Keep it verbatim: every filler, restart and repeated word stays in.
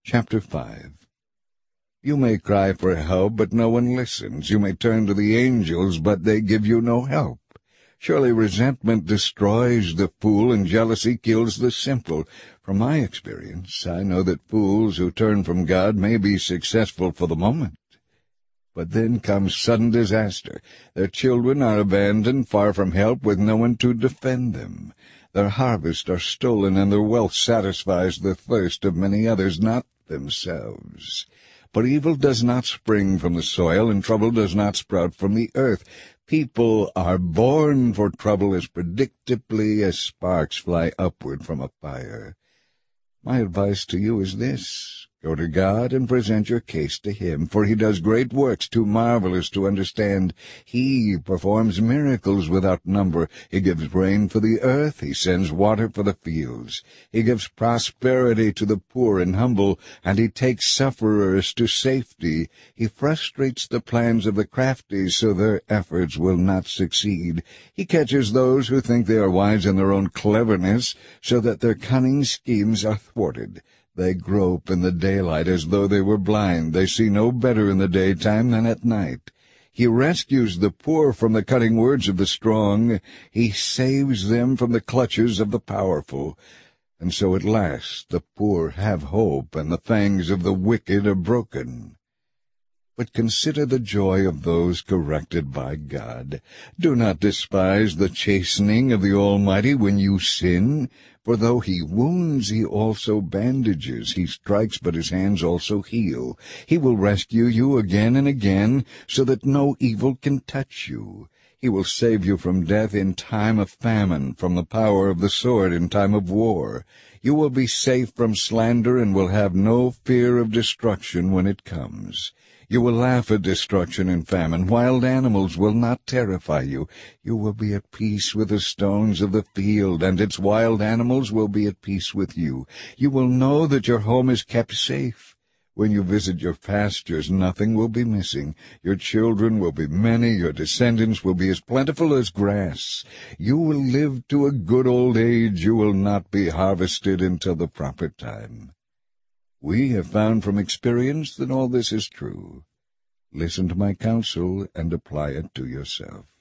Chapter five. You may cry for help, but no one listens. You may turn to the angels, but they give you no help. Surely resentment destroys the fool, and jealousy kills the simple. From my experience, I know that fools who turn from God may be successful for the moment. But then comes sudden disaster. Their children are abandoned, far from help, with no one to defend them. Their harvests are stolen, and their wealth satisfies the thirst of many others, not themselves. But evil does not spring from the soil, and trouble does not sprout from the earth. People are born for trouble as predictably as sparks fly upward from a fire. My advice to you is this. Go to God and present your case to Him, for He does great works too marvelous to understand. He performs miracles without number. He gives rain for the earth. He sends water for the fields. He gives prosperity to the poor and humble, and He takes sufferers to safety. He frustrates the plans of the crafty, so their efforts will not succeed. He catches those who think they are wise in their own cleverness, so that their cunning schemes are thwarted. They grope in the daylight as though they were blind. They see no better in the daytime than at night. He rescues the poor from the cutting words of the strong. He saves them from the clutches of the powerful. And so at last the poor have hope, and the fangs of the wicked are broken. But consider the joy of those corrected by God. Do not despise the chastening of the Almighty when you sin, for though He wounds, He also bandages. He strikes, but His hands also heal. He will rescue you again and again, so that no evil can touch you. He will save you from death in time of famine, from the power of the sword in time of war. You will be safe from slander and will have no fear of destruction when it comes. You will laugh at destruction and famine. Wild animals will not terrify you. You will be at peace with the stones of the field, and its wild animals will be at peace with you. You will know that your home is kept safe. When you visit your pastures, nothing will be missing. Your children will be many. Your descendants will be as plentiful as grass. You will live to a good old age. You will not be harvested until the proper time. We have found from experience that all this is true. Listen to my counsel and apply it to yourself.